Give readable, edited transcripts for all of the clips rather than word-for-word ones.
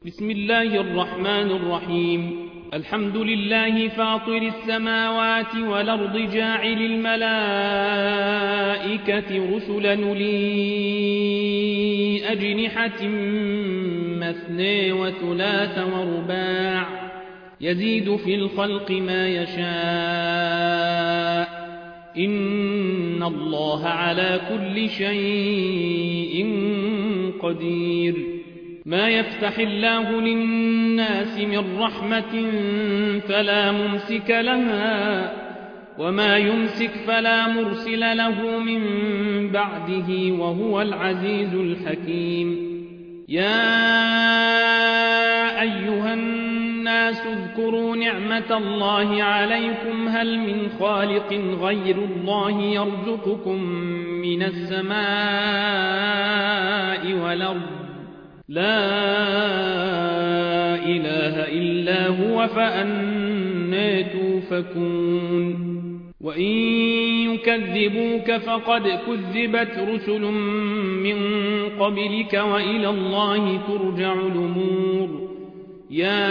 بسم الله الرحمن الرحيم. الحمد لله فاطر السماوات والأرض جاعل الملائكة رسلا أولي أجنحة مثنى وثلاث ورباع يزيد في الخلق ما يشاء إن الله على كل شيء قدير. ما يفتح الله للناس من رحمة فلا ممسك لها وما يمسك فلا مرسل له من بعده وهو العزيز الحكيم. يا أيها الناس اذكروا نعمة الله عليكم هل من خالق غير الله يرزقكم من السماء والأرض لا إله إلا هو فأنى توفكون. وإن يكذبوك فقد كذبت رسل من قبلك وإلى الله ترجع الأمور. يا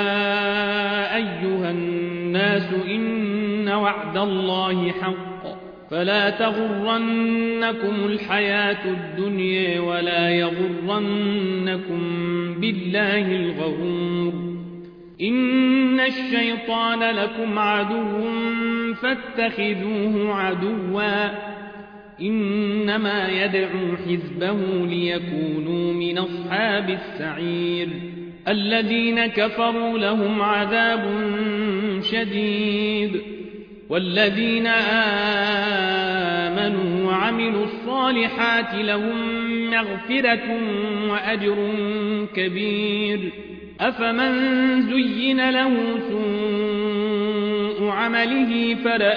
أيها الناس إن وعد الله حق فلا تغرنكم الحياة الدنيا ولا يغرنكم بالله الغرور. إن الشيطان لكم عدو فاتخذوه عدوا إنما يدعو حزبه ليكونوا من أصحاب السعير. الذين كفروا لهم عذاب شديد والذين آمنوا وعملوا الصالحات لهم مغفرة وأجر كبير. أفمن زين له سوء عمله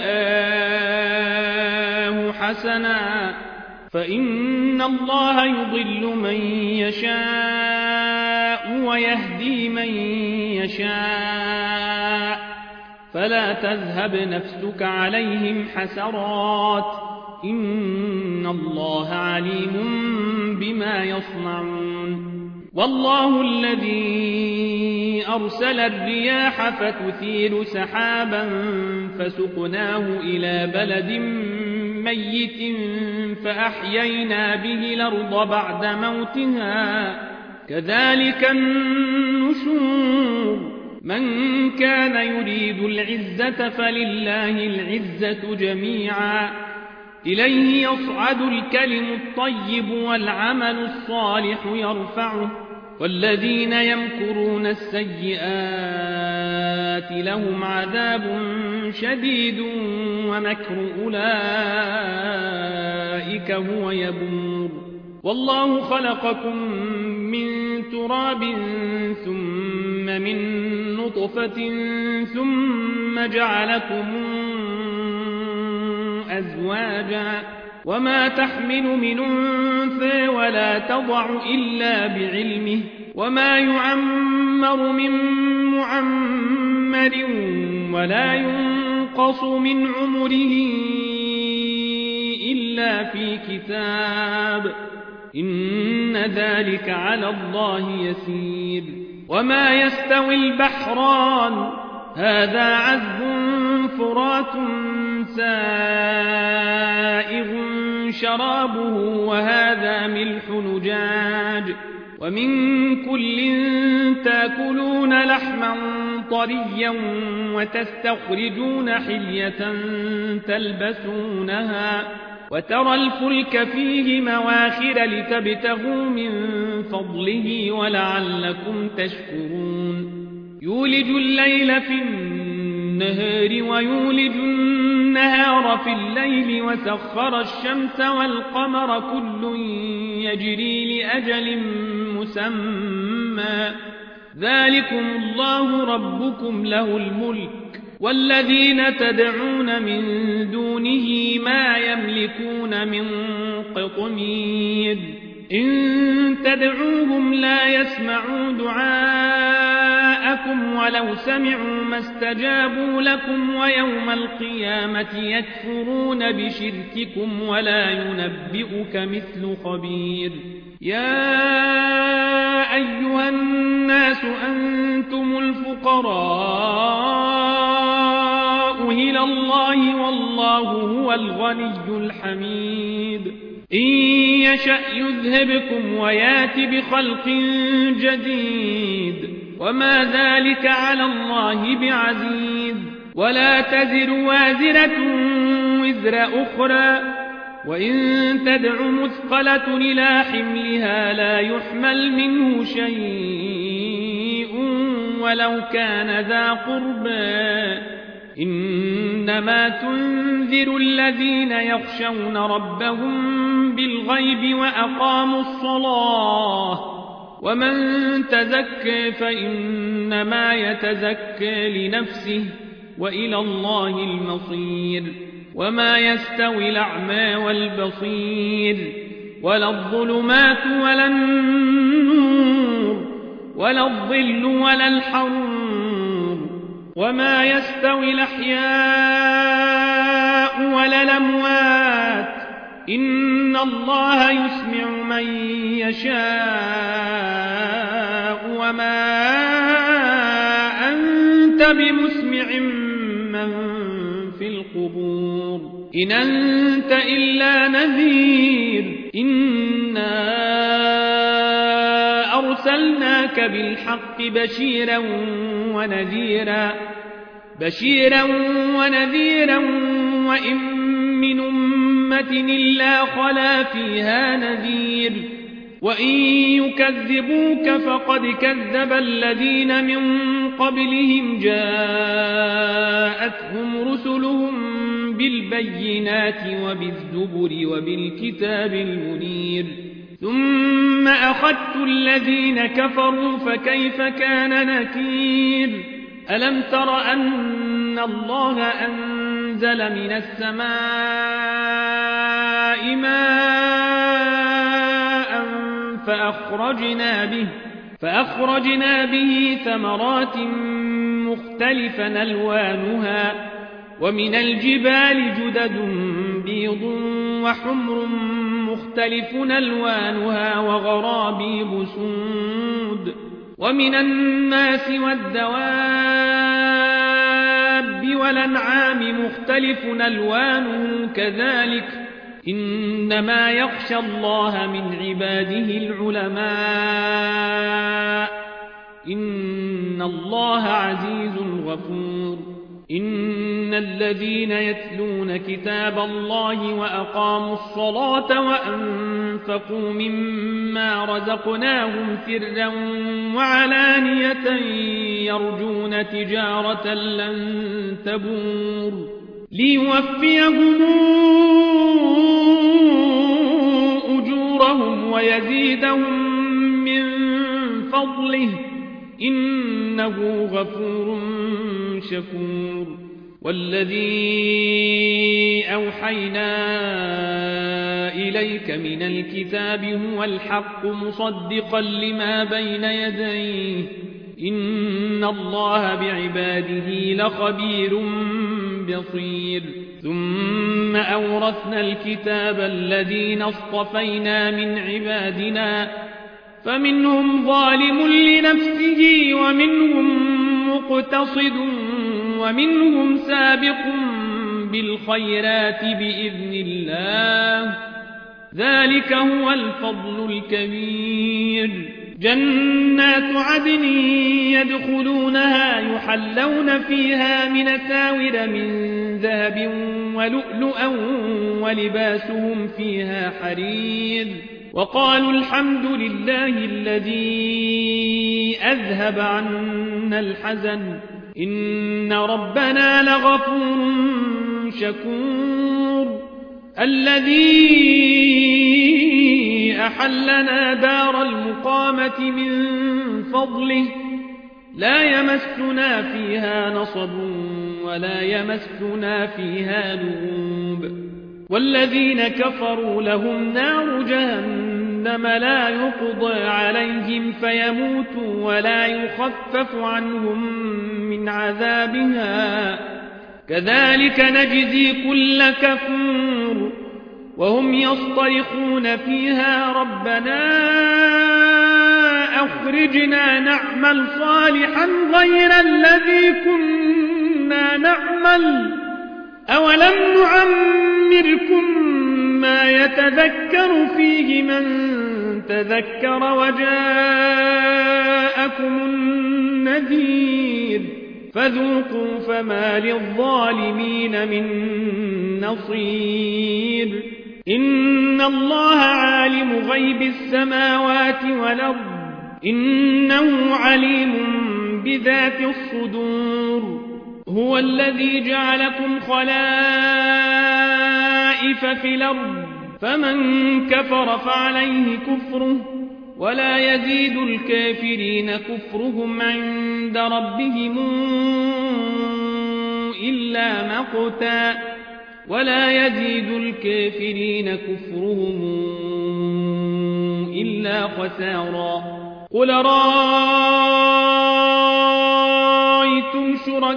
فرآه حسنا فإن الله يضل من يشاء ويهدي من يشاء فلا تذهب نفسك عليهم حسرات إن الله عليم بما يصنعون. والله الذي أرسل الرياح فتثير سحابا فسقناه إلى بلد ميت فأحيينا به الأرض بعد موتها كذلك النشور. من كان يريد العزة فلله العزة جميعا إليه يصعد الكلم الطيب والعمل الصالح يرفعه والذين يمكرون السيئات لهم عذاب شديد ومكر أولئك هو يبور. والله خلقكم من تراب ثم من نطفة ثم جعلكم أزواجا وما تحمل من أنثى ولا تضع إلا بعلمه وما يعمر من معمر ولا ينقص من عمره إلا في كتاب إن ذلك على الله يسير. وما يستوي البحران هذا عذب فرات سائغ شرابه وهذا ملح نجاج ومن كل تاكلون لحما طريا وتستخرجون حلية تلبسونها وترى الفلك فيه مواخر لتبتغوا من فضله ولعلكم تشكرون. يولج الليل في النهار ويولج النهار في الليل وسخر الشمس والقمر كل يجري لأجل مسمى ذلكم الله ربكم له الملك والذين تدعون من دونه ما يملكون من قطمير. إن تدعوهم لا يسمعوا دعاءكم ولو سمعوا ما استجابوا لكم ويوم القيامة يكفرون بشرككم ولا ينبئك مثل خبير. يا أيها الناس أنتم الفقراء إلى الله والله هو الغني الحميد إن يشأ يذهبكم ويات بخلق جديد وما ذلك على الله بعزيز ولا تزر وازرة وزر أخرى وإن تدع مثقلة إلى حملها لا يحمل منه شيء ولو كان ذا قربى إنما تنذر الذين يخشون ربهم بالغيب وأقاموا الصلاة ومن تزكى فإنما يتزكى لنفسه وإلى الله المصير وما يستوي الأعمى والبصير ولا الظلمات ولا النور ولا الظل ولا الحرور وما يستوي الأحياء ولا الأموات إن الله يسمع من يشاء وما أنت بمسمع من في القبور إن أنت إلا نذير إنا أرسلناك بالحق بشيرا ونذيرا وإن من أمة إلا خلا فيها نذير وإن يكذبوك فقد كذب الذين من قبلهم جاءتهم رسلهم بالبينات وبالزبر وبالكتاب المنير ثم أخذت الذين كفروا فكيف كان نكير ألم تر أن الله أنزل من السماء ماء فأخرجنا به ثمرات مختلفا ألوانها ومن الجبال جدد بيض وحمر مختلف ألوانها وغرابيب سود ومن الناس والدواب والأنعام مختلف ألوانه كذلك إنما يخشى الله من عباده العلماء إن الله عزيز غفور إن الذين يتلون كتاب الله وأقاموا الصلاة وأنفقوا مما رزقناهم سرا وعلانية يرجون تجارة لن تبور ليوفيهم أجورهم ويزيدهم من فضله إنه غفور شكور والذي أوحينا إليك من الكتاب هو الحق مصدقا لما بين يديه إن الله بعباده لخبير بصير ثم أورثنا الكتاب الذين اصطفينا من عبادنا فمنهم ظالم لنفسه ومنهم مقتصد ومنهم سابق بالخيرات بإذن الله ذلك هو الفضل الكبير جنات عدن يدخلونها يحلون فيها من أساور من ذهب ولؤلؤا ولباسهم فيها حرير وقالوا الحمد لله الذي أذهب عنا الحزن إن ربنا لغفور شكور الذي أحلنا دار المقامة من فضله لا يمسنا فيها نصب ولا يمسنا فيها لغوب والذين كفروا لهم نار جهنم لا يقضى عليهم فيموتوا ولا يخفف عنهم من عذابها كذلك نجزي كل كفور وهم يصطرخون فيها ربنا أخرجنا نعمل صالحا غير الذي كنا نعمل أولم نعمركم ما يتذكر فيه من تذكر وجاءكم النذير فذوقوا فما للظالمين من نصير إن الله عالم غيب السماوات والأرض إنه عليم بذات الصدور هو الذي جعلكم خلائف في الأرض فمن كفر فعليه كفره ولا يزيد الكافرين كفرهم عند ربهم إلا مقتا ولا يزيد الكافرين كفرهم إلا خسارا قل رأيتم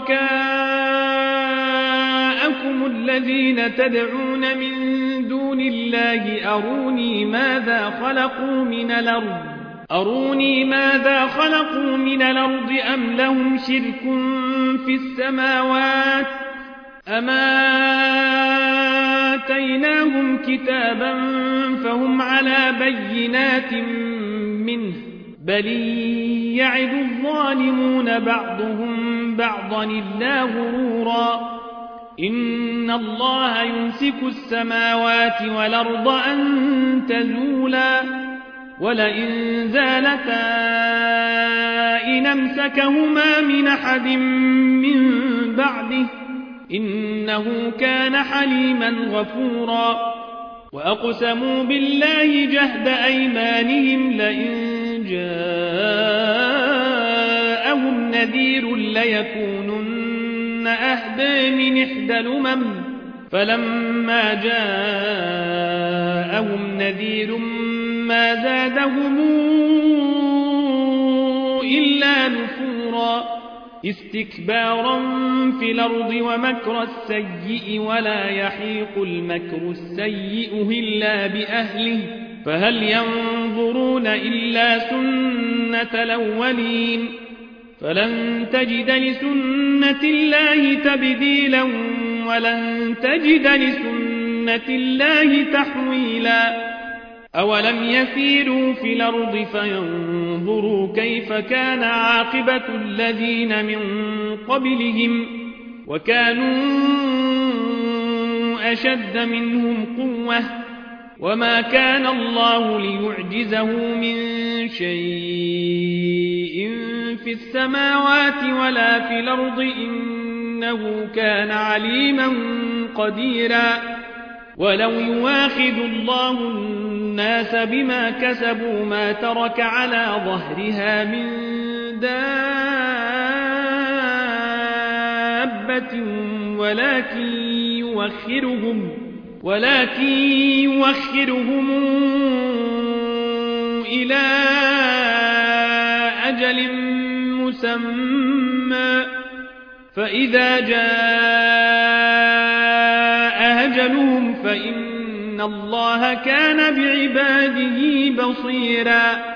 شركاءكم الذين تدعون من دون الله أروني ماذا خلقوا من الأرض أم لهم شرك في السماوات أما آتيناهم كتابا فهم على بينات منه بل يعد الظالمون بعضهم بعضا إلا غرورا إن الله يمسك السماوات والأرض أن تزولا ولئن زالتا إن أمسكهما من أحد من بعده إنه كان حليما غفورا وأقسموا بالله جهد أيمانهم لئن جاءهم نذير ليكونن أهدى من إحدى الأمم فلما جاءهم نذير ما زادهم إلا نفورا استكبارا في الأرض ومكر السيء ولا يحيق المكر السيء إلا بأهله فهل ينظرون إلا سنة الأولين فلن تجد لسنة الله تبديلا ولن تجد لسنة الله تحويلا أولم يسيروا في الأرض فينظروا كيف كان عاقبة الذين من قبلهم وكانوا أشد منهم قوة وما كان الله ليعجزه من شيء في السماوات ولا في الأرض إنه كان عليما قديرا ولو يواخذ الله الناس بما كسبوا ما ترك على ظهرها من دابة ولكن يوخرهم إلى أجل مسمى فإذا جاء أجلهم فإن الله كان بعباده بصيرا